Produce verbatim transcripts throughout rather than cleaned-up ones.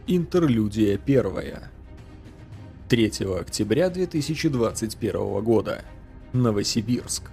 Интерлюдия первая. третьего октября две тысячи двадцать первого года. Новосибирск.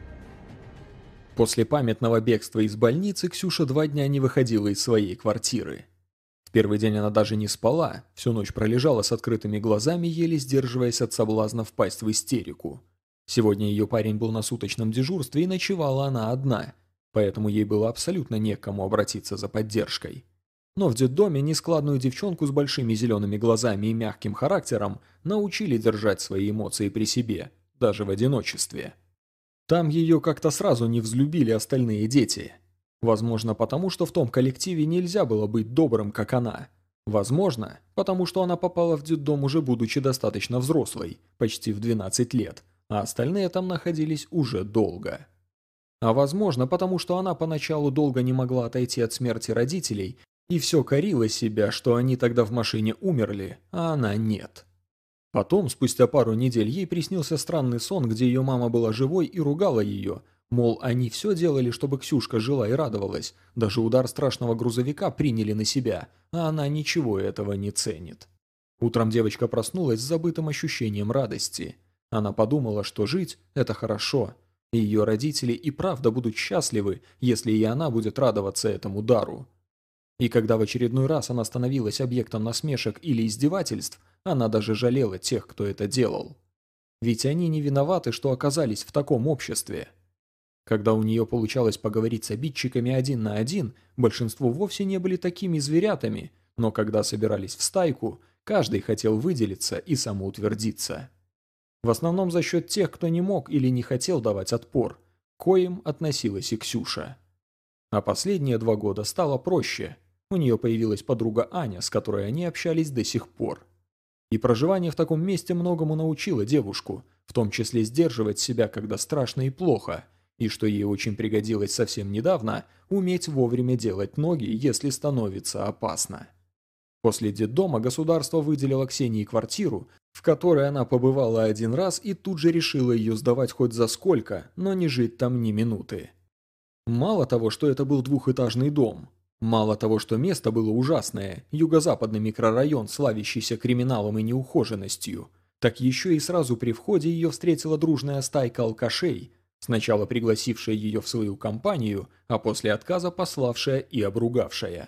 После памятного бегства из больницы Ксюша два дня не выходила из своей квартиры. В первый день она даже не спала, всю ночь пролежала с открытыми глазами, еле сдерживаясь от соблазна впасть в истерику. Сегодня ее парень был на суточном дежурстве, и ночевала она одна, поэтому ей было абсолютно не к кому обратиться за поддержкой. Но в детдоме нескладную девчонку с большими зелеными глазами и мягким характером научили держать свои эмоции при себе, даже в одиночестве. Там ее как-то сразу не взлюбили остальные дети. Возможно, потому что в том коллективе нельзя было быть добрым, как она. Возможно, потому что она попала в детдом уже будучи достаточно взрослой, почти в двенадцать лет, а остальные там находились уже долго. А возможно, потому что она поначалу долго не могла отойти от смерти родителей и все корила себя, что они тогда в машине умерли, а она нет. Потом, спустя пару недель, ей приснился странный сон, где ее мама была живой и ругала ее, мол, они все делали, чтобы Ксюшка жила и радовалась, даже удар страшного грузовика приняли на себя, а она ничего этого не ценит. Утром девочка проснулась с забытым ощущением радости. Она подумала, что жить – это хорошо, и ее родители и правда будут счастливы, если и она будет радоваться этому дару. И когда в очередной раз она становилась объектом насмешек или издевательств, она даже жалела тех, кто это делал. Ведь они не виноваты, что оказались в таком обществе. Когда у нее получалось поговорить с обидчиками один на один, большинство вовсе не были такими зверятами, но когда собирались в стайку, каждый хотел выделиться и самоутвердиться. В основном за счет тех, кто не мог или не хотел давать отпор, к коим относилась и Ксюша. А последние два года стало проще. У нее появилась подруга Аня, с которой они общались до сих пор. И проживание в таком месте многому научило девушку, в том числе сдерживать себя, когда страшно и плохо, и, что ей очень пригодилось совсем недавно, уметь вовремя делать ноги, если становится опасно. После детдома государство выделило Ксении квартиру, в которой она побывала один раз и тут же решила ее сдавать хоть за сколько, но не жить там ни минуты. Мало того, что это был двухэтажный дом, мало того, что место было ужасное, юго-западный микрорайон, славящийся криминалом и неухоженностью, так еще и сразу при входе ее встретила дружная стайка алкашей, сначала пригласившая ее в свою компанию, а после отказа пославшая и обругавшая.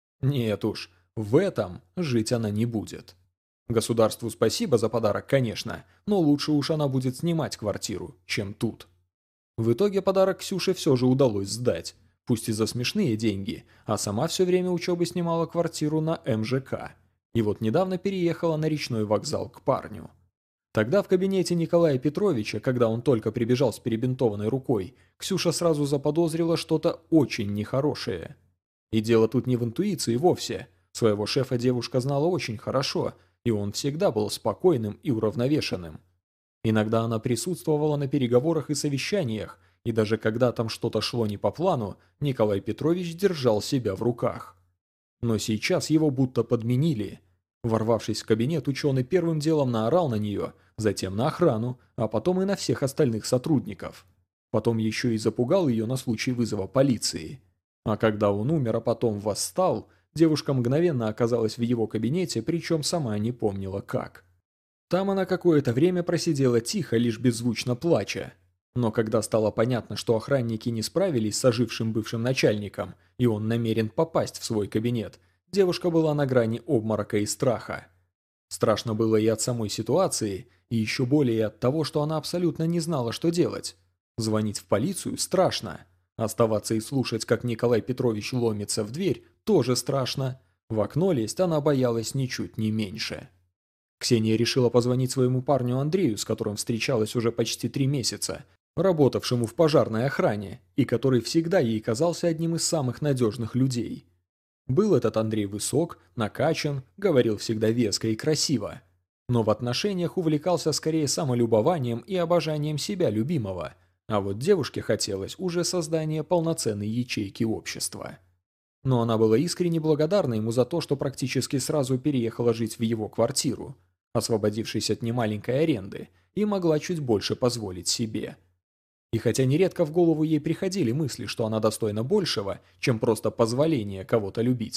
Нет уж, в этом жить она не будет. Государству спасибо за подарок, конечно, но лучше уж она будет снимать квартиру, чем тут. В итоге подарок Ксюше все же удалось сдать, пусть и за смешные деньги, а сама все время учебы снимала квартиру на эм жэ ка. И вот недавно переехала на речной вокзал к парню. Тогда в кабинете Николая Петровича, когда он только прибежал с перебинтованной рукой, Ксюша сразу заподозрила что-то очень нехорошее. И дело тут не в интуиции вовсе. Своего шефа девушка знала очень хорошо, и он всегда был спокойным и уравновешенным. Иногда она присутствовала на переговорах и совещаниях, и даже когда там что-то шло не по плану, Николай Петрович держал себя в руках. Но сейчас его будто подменили. Ворвавшись в кабинет, ученый первым делом наорал на нее, затем на охрану, а потом и на всех остальных сотрудников. Потом еще и запугал ее на случай вызова полиции. А когда он умер, а потом восстал, девушка мгновенно оказалась в его кабинете, причем сама не помнила как. Там она какое-то время просидела тихо, лишь беззвучно плача. Но когда стало понятно, что охранники не справились с ожившим бывшим начальником, и он намерен попасть в свой кабинет, девушка была на грани обморока и страха. Страшно было и от самой ситуации, и еще более от того, что она абсолютно не знала, что делать. Звонить в полицию страшно. Оставаться и слушать, как Николай Петрович ломится в дверь, тоже страшно. В окно лезть она боялась ничуть не меньше. Ксения решила позвонить своему парню Андрею, с которым встречалась уже почти три месяца, работавшему в пожарной охране, и который всегда ей казался одним из самых надежных людей. Был этот Андрей высок, накачан, говорил всегда веско и красиво, но в отношениях увлекался скорее самолюбованием и обожанием себя любимого, а вот девушке хотелось уже создания полноценной ячейки общества. Но она была искренне благодарна ему за то, что практически сразу переехала жить в его квартиру, освободившись от немаленькой аренды, и могла чуть больше позволить себе. И хотя нередко в голову ей приходили мысли, что она достойна большего, чем просто позволение кого-то любить,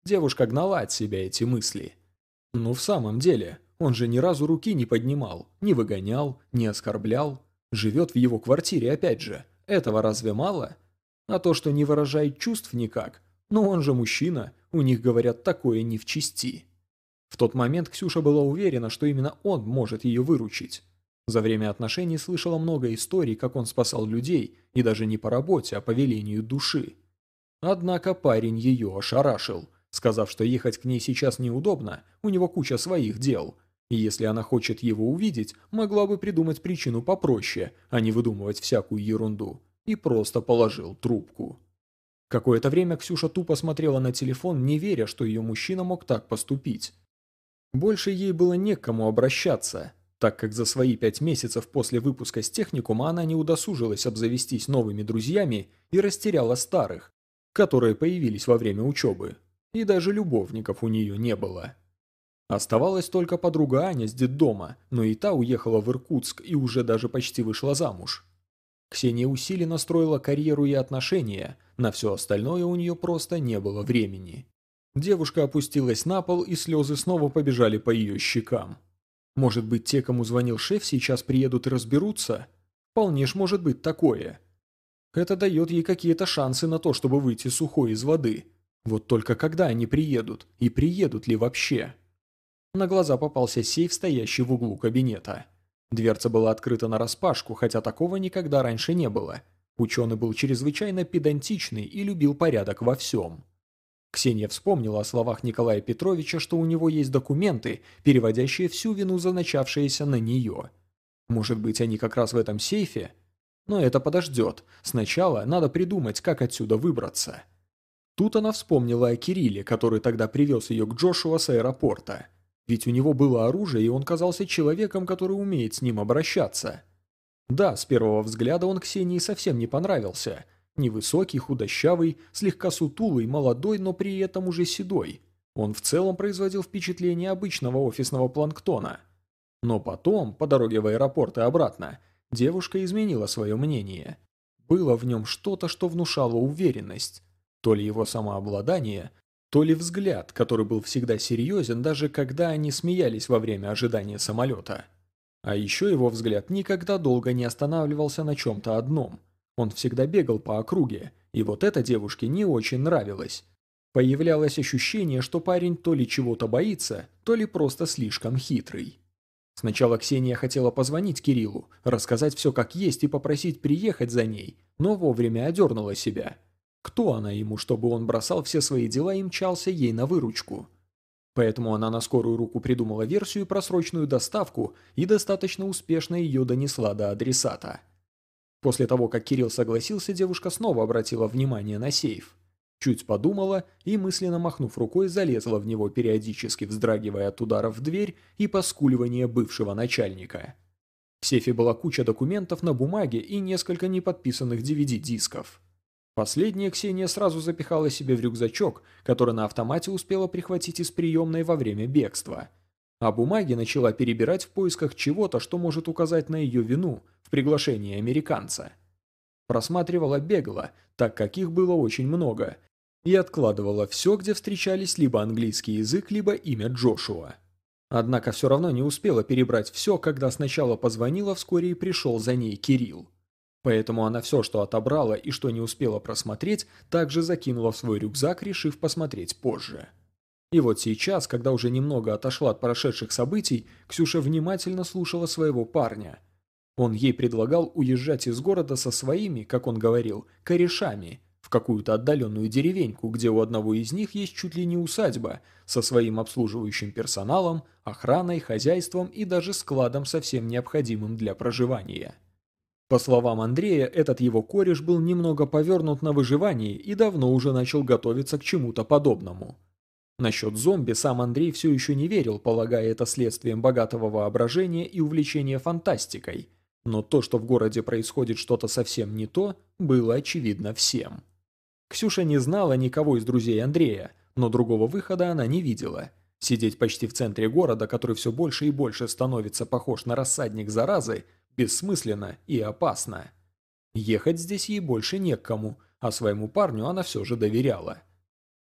Девушка гнала от себя эти мысли. Ну в самом деле, он же ни разу руки не поднимал, не выгонял, не оскорблял. Живет в его квартире опять же. Этого разве мало? А то, что не выражает чувств никак. Но он же мужчина, у них, говорят, такое не в чести. В тот момент Ксюша была уверена, что именно он может ее выручить. За время отношений слышала много историй, как он спасал людей, и даже не по работе, а по велению души. Однако парень ее ошарашил, сказав, что ехать к ней сейчас неудобно, у него куча своих дел. И если она хочет его увидеть, могла бы придумать причину попроще, а не выдумывать всякую ерунду. И просто положил трубку. Какое-то время Ксюша тупо смотрела на телефон, не веря, что ее мужчина мог так поступить. Больше ей было не к кому обращаться, так как за свои пять месяцев после выпуска с техникума она не удосужилась обзавестись новыми друзьями и растеряла старых, которые появились во время учебы, и даже любовников у нее не было. Оставалась только подруга Аня с детдома, но и та уехала в Иркутск и уже даже почти вышла замуж. Ксения усиленно строила карьеру и отношения, на все остальное у нее просто не было времени. Девушка опустилась на пол, и слезы снова побежали по ее щекам. Может быть, те, кому звонил шеф, сейчас приедут и разберутся? Вполне ж может быть такое. Это дает ей какие-то шансы на то, чтобы выйти сухой из воды. Вот только когда они приедут? И приедут ли вообще? На глаза попался сейф, стоящий в углу кабинета. Дверца была открыта нараспашку, хотя такого никогда раньше не было. Ученый был чрезвычайно педантичный и любил порядок во всем. Ксения вспомнила о словах Николая Петровича, что у него есть документы, переводящие всю вину за начавшееся на нее. Может быть, они как раз в этом сейфе? Но это подождет. Сначала надо придумать, как отсюда выбраться. Тут она вспомнила о Кирилле, который тогда привез ее к Джошуа с аэропорта. Ведь у него было оружие, и он казался человеком, который умеет с ним обращаться. Да, с первого взгляда он Ксении совсем не понравился. Невысокий, худощавый, слегка сутулый, молодой, но при этом уже седой. Он в целом производил впечатление обычного офисного планктона. Но потом, по дороге в аэропорт и обратно, девушка изменила свое мнение. Было в нем что-то, что внушало уверенность. То ли его самообладание, то ли взгляд, который был всегда серьезен, даже когда они смеялись во время ожидания самолета. А еще его взгляд никогда долго не останавливался на чем-то одном. Он всегда бегал по округе, и вот это девушке не очень нравилось. Появлялось ощущение, что парень то ли чего-то боится, то ли просто слишком хитрый. Сначала Ксения хотела позвонить Кириллу, рассказать все как есть и попросить приехать за ней, но вовремя одернула себя. Кто она ему, чтобы он бросал все свои дела и мчался ей на выручку? Поэтому она на скорую руку придумала версию про срочную доставку и достаточно успешно ее донесла до адресата. После того, как Кирилл согласился, девушка снова обратила внимание на сейф. Чуть подумала и, мысленно махнув рукой, залезла в него, периодически вздрагивая от ударов в дверь и поскуливания бывшего начальника. В сейфе была куча документов на бумаге и несколько неподписанных ди ви ди-дисков. Последнее Ксения сразу запихала себе в рюкзачок, который на автомате успела прихватить из приемной во время бегства. А бумаги начала перебирать в поисках чего-то, что может указать на ее вину в приглашении американца. Просматривала бегло, так как их было очень много, и откладывала все, где встречались либо английский язык, либо имя Джошуа. Однако все равно не успела перебрать все, когда сначала позвонила, вскоре и пришел за ней Кирилл. Поэтому она все, что отобрала и что не успела просмотреть, также закинула в свой рюкзак, решив посмотреть позже. И вот сейчас, когда уже немного отошла от прошедших событий, Ксюша внимательно слушала своего парня. Он ей предлагал уезжать из города со своими, как он говорил, корешами, в какую-то отдаленную деревеньку, где у одного из них есть чуть ли не усадьба, со своим обслуживающим персоналом, охраной, хозяйством и даже складом со всем необходимым для проживания. По словам Андрея, этот его кореш был немного повернут на выживании и давно уже начал готовиться к чему-то подобному. Насчет зомби сам Андрей все еще не верил, полагая это следствием богатого воображения и увлечения фантастикой. Но то, что в городе происходит что-то совсем не то, было очевидно всем. Ксюша не знала никого из друзей Андрея, но другого выхода она не видела. Сидеть почти в центре города, который все больше и больше становится похож на рассадник заразы, бессмысленно и опасно. Ехать здесь ей больше не к кому, а своему парню она все же доверяла.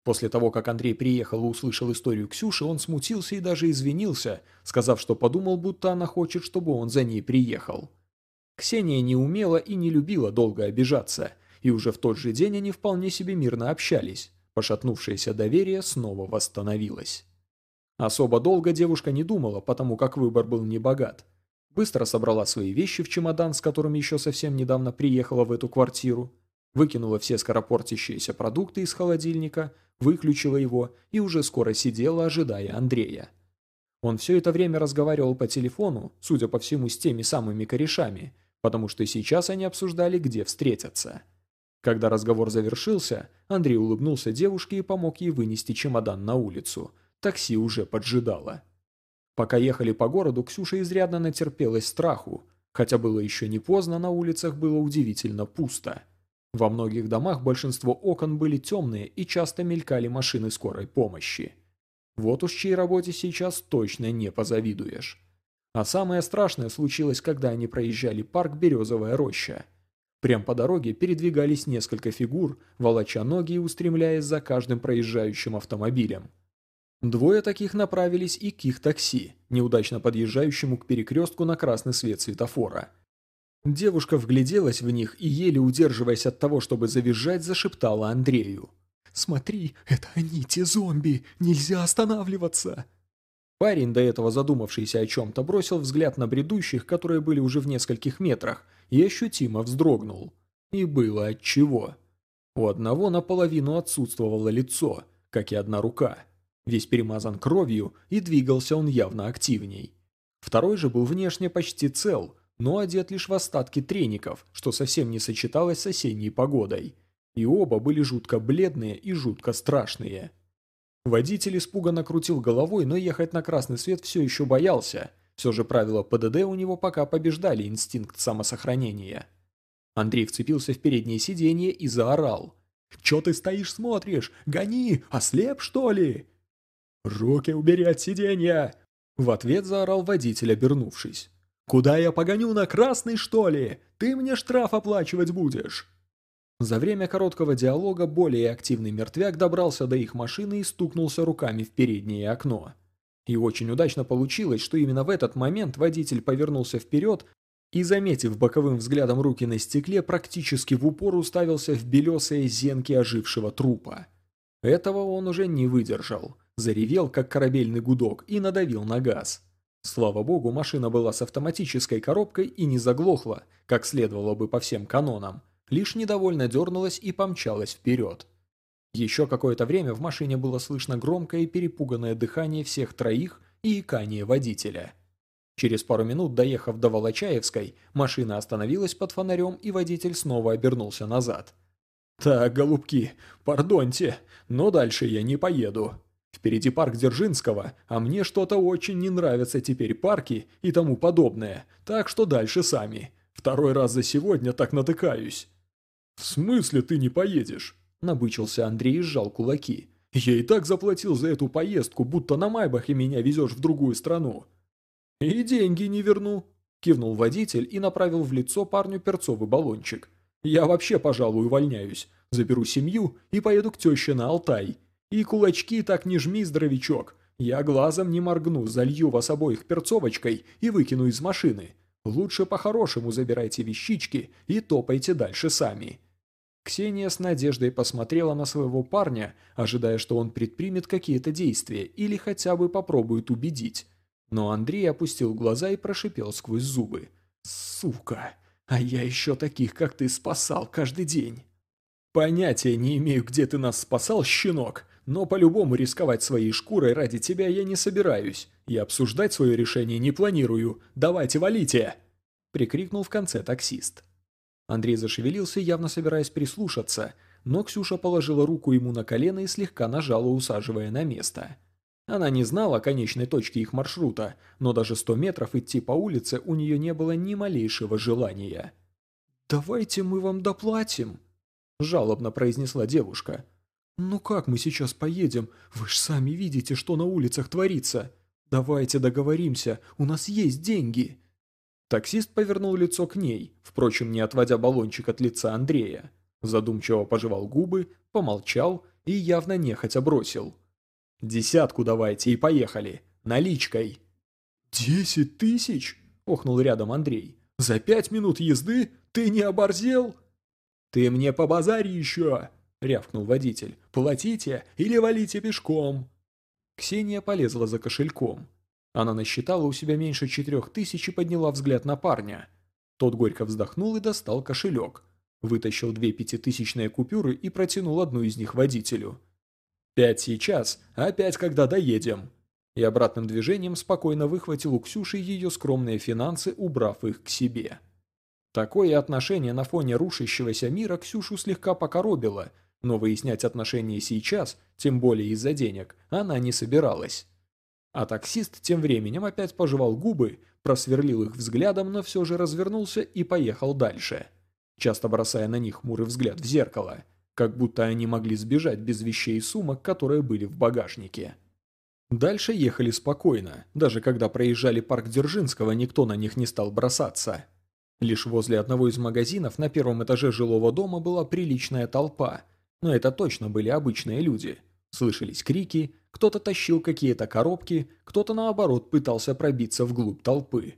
После того, как Андрей приехал и услышал историю Ксюши, он смутился и даже извинился, сказав, что подумал, будто она хочет, чтобы он за ней приехал. Ксения не умела и не любила долго обижаться, и уже в тот же день они вполне себе мирно общались. Пошатнувшееся доверие снова восстановилось. Особо долго девушка не думала, потому как выбор был небогат. Быстро собрала свои вещи в чемодан, с которым еще совсем недавно приехала в эту квартиру, выкинула все скоропортящиеся продукты из холодильника, выключила его и уже скоро сидела, ожидая Андрея. Он все это время разговаривал по телефону, судя по всему, с теми самыми корешами, потому что сейчас они обсуждали, где встретятся. Когда разговор завершился, Андрей улыбнулся девушке и помог ей вынести чемодан на улицу. Такси уже поджидало. Пока ехали по городу, Ксюша изрядно натерпелась страху. Хотя было еще не поздно, на улицах было удивительно пусто. Во многих домах большинство окон были темные и часто мелькали машины скорой помощи. Вот уж чьей работе сейчас точно не позавидуешь. А самое страшное случилось, когда они проезжали парк «Березовая роща». Прям по дороге передвигались несколько фигур, волоча ноги и устремляясь за каждым проезжающим автомобилем. Двое таких направились и к их такси, неудачно подъезжающему к перекрестку на красный свет светофора. Девушка вгляделась в них и, еле удерживаясь от того, чтобы завизжать, зашептала Андрею: «Смотри, это они, те зомби! Нельзя останавливаться!» Парень, до этого задумавшийся о чем-то, бросил взгляд на бредущих, которые были уже в нескольких метрах, и ощутимо вздрогнул. И было отчего. У одного наполовину отсутствовало лицо, как и одна рука. Весь перемазан кровью, и двигался он явно активней. Второй же был внешне почти цел, но одет лишь в остатки треников, что совсем не сочеталось с осенней погодой. И оба были жутко бледные и жутко страшные. Водитель испуганно крутил головой, но ехать на красный свет все еще боялся. Все же правила ПДД у него пока побеждали инстинкт самосохранения. Андрей вцепился в переднее сиденье и заорал: «Чё ты стоишь, смотришь? Гони! Ослеп, что ли?» «Руки убери от сиденья!» В ответ заорал водитель, обернувшись. «Куда я погоню, на красный, что ли? Ты мне штраф оплачивать будешь!» За время короткого диалога более активный мертвяк добрался до их машины и стукнулся руками в переднее окно. И очень удачно получилось, что именно в этот момент водитель повернулся вперед и, заметив боковым взглядом руки на стекле, практически в упор уставился в белесые зенки ожившего трупа. Этого он уже не выдержал, заревел, как корабельный гудок, и надавил на газ. Слава богу, машина была с автоматической коробкой и не заглохла, как следовало бы по всем канонам, лишь недовольно дернулась и помчалась вперед. Еще какое-то время в машине было слышно громкое и перепуганное дыхание всех троих и икание водителя. Через пару минут, доехав до Волочаевской, машина остановилась под фонарем, и водитель снова обернулся назад. «Так, голубки, пардоньте, но дальше я не поеду. Впереди парк Дзержинского, а мне что-то очень не нравятся теперь парки и тому подобное, так что дальше сами. Второй раз за сегодня так натыкаюсь». «В смысле ты не поедешь?» – набычился Андрей и сжал кулаки. «Я и так заплатил за эту поездку, будто на Майбахе меня везешь в другую страну». «И деньги не верну», – кивнул водитель и направил в лицо парню перцовый баллончик. «Я вообще, пожалуй, увольняюсь. Заберу семью и поеду к теще на Алтай. И кулачки так не жми, здоровячок. Я глазом не моргну, залью вас обоих перцовочкой и выкину из машины. Лучше по-хорошему забирайте вещички и топайте дальше сами». Ксения с надеждой посмотрела на своего парня, ожидая, что он предпримет какие-то действия или хотя бы попробует убедить. Но Андрей опустил глаза и прошипел сквозь зубы: «Сука, а я еще таких, как ты, спасал каждый день». «Понятия не имею, где ты нас спасал, щенок, но по-любому рисковать своей шкурой ради тебя я не собираюсь, и обсуждать свое решение не планирую. Давайте валите!» – прикрикнул в конце таксист. Андрей зашевелился, явно собираясь прислушаться, но Ксюша положила руку ему на колено и слегка нажала, усаживая на место. Она не знала конечной точки их маршрута, но даже сто метров идти по улице у нее не было ни малейшего желания. «Давайте мы вам доплатим», – жалобно произнесла девушка. «Ну как мы сейчас поедем? Вы ж сами видите, что на улицах творится. Давайте договоримся, у нас есть деньги». Таксист повернул лицо к ней, впрочем, не отводя баллончик от лица Андрея. Задумчиво пожевал губы, помолчал и явно нехотя бросил. «Десятку давайте и поехали. Наличкой». «Десять тысяч?» – охнул рядом Андрей. «За пять минут езды? Ты не оборзел?» «Ты мне по базаре еще!» – рявкнул водитель. «Платите или валите пешком!» Ксения полезла за кошельком. Она насчитала у себя меньше четырех тысяч и подняла взгляд на парня. Тот горько вздохнул и достал кошелек. Вытащил две пятитысячные купюры и протянул одну из них водителю. «Пять сейчас, а пять когда доедем!» И обратным движением спокойно выхватил у Ксюши ее скромные финансы, убрав их к себе. Такое отношение на фоне рушащегося мира Ксюшу слегка покоробило, но выяснять отношения сейчас, тем более из-за денег, она не собиралась. А таксист тем временем опять пожевал губы, просверлил их взглядом, но все же развернулся и поехал дальше, часто бросая на них хмурый взгляд в зеркало, как будто они могли сбежать без вещей и сумок, которые были в багажнике. Дальше ехали спокойно, даже когда проезжали парк Дзержинского, никто на них не стал бросаться. Лишь возле одного из магазинов на первом этаже жилого дома была приличная толпа, но это точно были обычные люди. Слышались крики, кто-то тащил какие-то коробки, кто-то наоборот пытался пробиться вглубь толпы.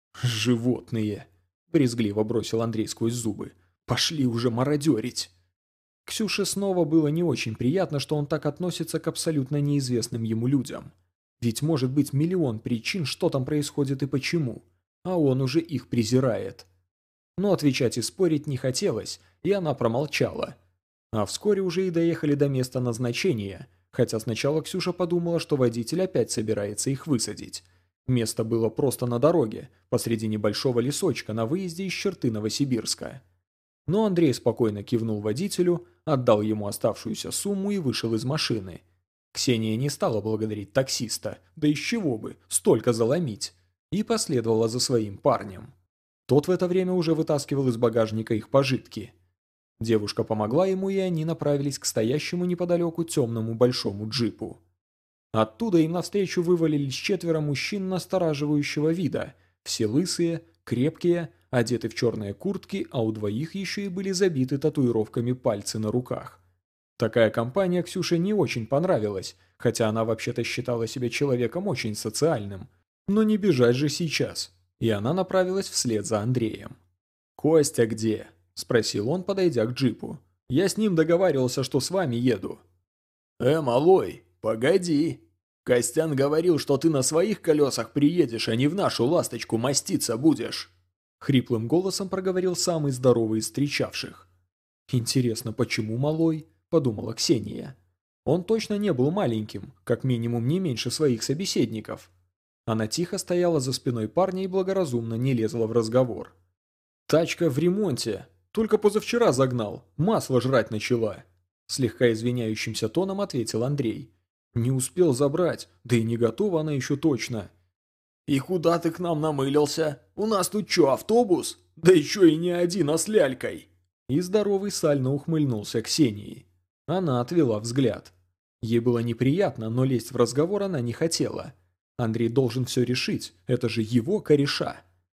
«Животные!» – брезгливо бросил Андрей сквозь зубы. «Пошли уже мародерить!» Ксюше снова было не очень приятно, что он так относится к абсолютно неизвестным ему людям. Ведь может быть миллион причин, что там происходит и почему, а он уже их презирает. Но отвечать и спорить не хотелось, и она промолчала. А вскоре уже и доехали до места назначения, хотя сначала Ксюша подумала, что водитель опять собирается их высадить. Место было просто на дороге, посреди небольшого лесочка на выезде из черты Новосибирска. Но Андрей спокойно кивнул водителю, отдал ему оставшуюся сумму и вышел из машины. Ксения не стала благодарить таксиста, да из чего бы, столько заломить, и последовала за своим парнем. Тот в это время уже вытаскивал из багажника их пожитки. Девушка помогла ему, и они направились к стоящему неподалеку темному большому джипу. Оттуда им навстречу вывалились четверо мужчин настораживающего вида, все лысые, крепкие, одеты в черные куртки, а у двоих еще и были забиты татуировками пальцы на руках. Такая компания Ксюше не очень понравилась, хотя она вообще-то считала себя человеком очень социальным. Но не бежать же сейчас, и она направилась вслед за Андреем. «Костя где?» – спросил он, подойдя к джипу. «Я с ним договаривался, что с вами еду». «Э, малой, погоди. Костян говорил, что ты на своих колесах приедешь, а не в нашу ласточку маститься будешь». Хриплым голосом проговорил самый здоровый из встречавших. «Интересно, почему малой?» – подумала Ксения. Он точно не был маленьким, как минимум не меньше своих собеседников. Она тихо стояла за спиной парня и благоразумно не лезла в разговор. «Тачка в ремонте. Только позавчера загнал. Масло жрать начала». Слегка извиняющимся тоном ответил Андрей. «Не успел забрать, да и не готова она еще точно». «И куда ты к нам намылился? У нас тут что, автобус? Да еще и не один, а с лялькой!» И здоровый сально ухмыльнулся Ксении. Она отвела взгляд. Ей было неприятно, но лезть в разговор она не хотела. Андрей должен все решить, это же его кореша.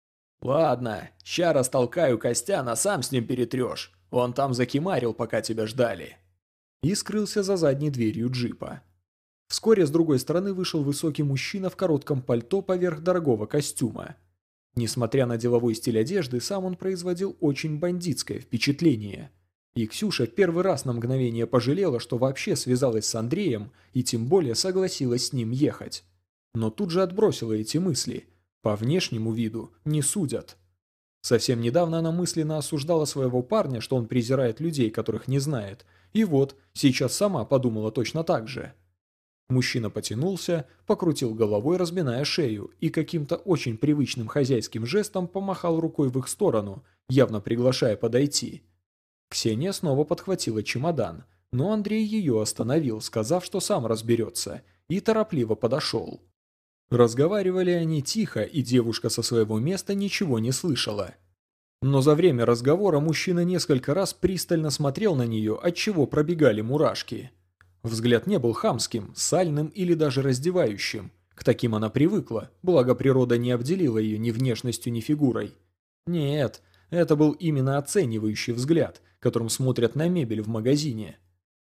«Ладно, ща растолкаю Костяна, сам с ним перетрешь. Он там закимарил, пока тебя ждали». И скрылся за задней дверью джипа. Вскоре с другой стороны вышел высокий мужчина в коротком пальто поверх дорогого костюма. Несмотря на деловой стиль одежды, сам он производил очень бандитское впечатление. И Ксюша первый раз на мгновение пожалела, что вообще связалась с Андреем и тем более согласилась с ним ехать. Но тут же отбросила эти мысли. По внешнему виду не судят. Совсем недавно она мысленно осуждала своего парня, что он презирает людей, которых не знает. И вот, сейчас сама подумала точно так же. Мужчина потянулся, покрутил головой, разминая шею, и каким-то очень привычным хозяйским жестом помахал рукой в их сторону, явно приглашая подойти. Ксения снова подхватила чемодан, но Андрей ее остановил, сказав, что сам разберется, и торопливо подошел. Разговаривали они тихо, и девушка со своего места ничего не слышала. Но за время разговора мужчина несколько раз пристально смотрел на нее, отчего пробегали мурашки. Взгляд не был хамским, сальным или даже раздевающим. К таким она привыкла, благо природа не обделила ее ни внешностью, ни фигурой. Нет, это был именно оценивающий взгляд, которым смотрят на мебель в магазине.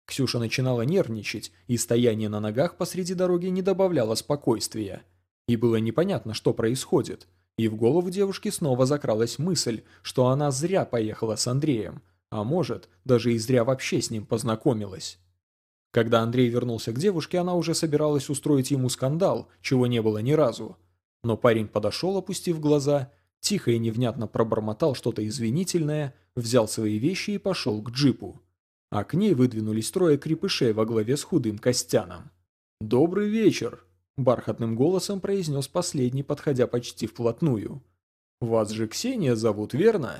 Ксюша начинала нервничать, и стояние на ногах посреди дороги не добавляло спокойствия. И было непонятно, что происходит. И в голову девушки снова закралась мысль, что она зря поехала с Андреем, а может, даже и зря вообще с ним познакомилась. Когда Андрей вернулся к девушке, она уже собиралась устроить ему скандал, чего не было ни разу. Но парень подошел, опустив глаза, тихо и невнятно пробормотал что-то извинительное, взял свои вещи и пошел к джипу. А к ней выдвинулись трое крепышей во главе с худым Костяном. «Добрый вечер!» – бархатным голосом произнес последний, подходя почти вплотную. «Вас же Ксения зовут, верно?»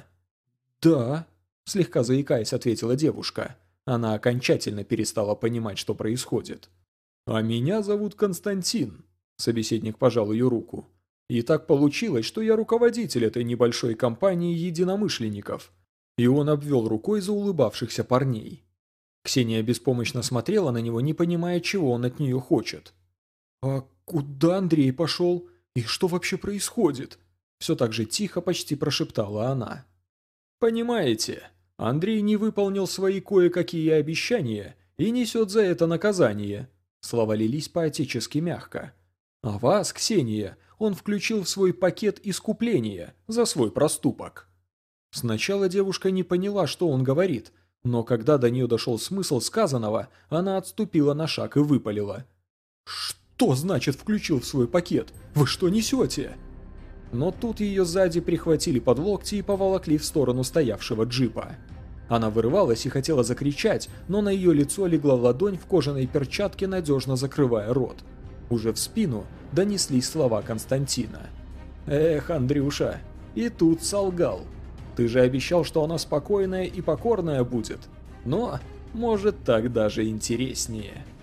«Да», – слегка заикаясь, ответила девушка. Она окончательно перестала понимать, что происходит. «А меня зовут Константин», – собеседник пожал ее руку. «И так получилось, что я руководитель этой небольшой компании единомышленников». И он обвел рукой заулыбавшихся парней. Ксения беспомощно смотрела на него, не понимая, чего он от нее хочет. «А куда Андрей пошел? И что вообще происходит?» Все так же тихо почти прошептала она. «Понимаете, Андрей не выполнил свои кое-какие обещания и несет за это наказание». Слова лились по-отечески мягко. «А вас, Ксения, он включил в свой пакет искупления за свой проступок». Сначала девушка не поняла, что он говорит, но когда до нее дошел смысл сказанного, она отступила на шаг и выпалила. «Что значит включил в свой пакет? Вы что несете?» Но тут ее сзади прихватили под локти и поволокли в сторону стоявшего джипа. Она вырывалась и хотела закричать, но на ее лицо легла ладонь в кожаной перчатке, надежно закрывая рот. Уже в спину донеслись слова Константина. «Эх, Андрюша, и тут солгал. Ты же обещал, что она спокойная и покорная будет. Но, может, так даже интереснее».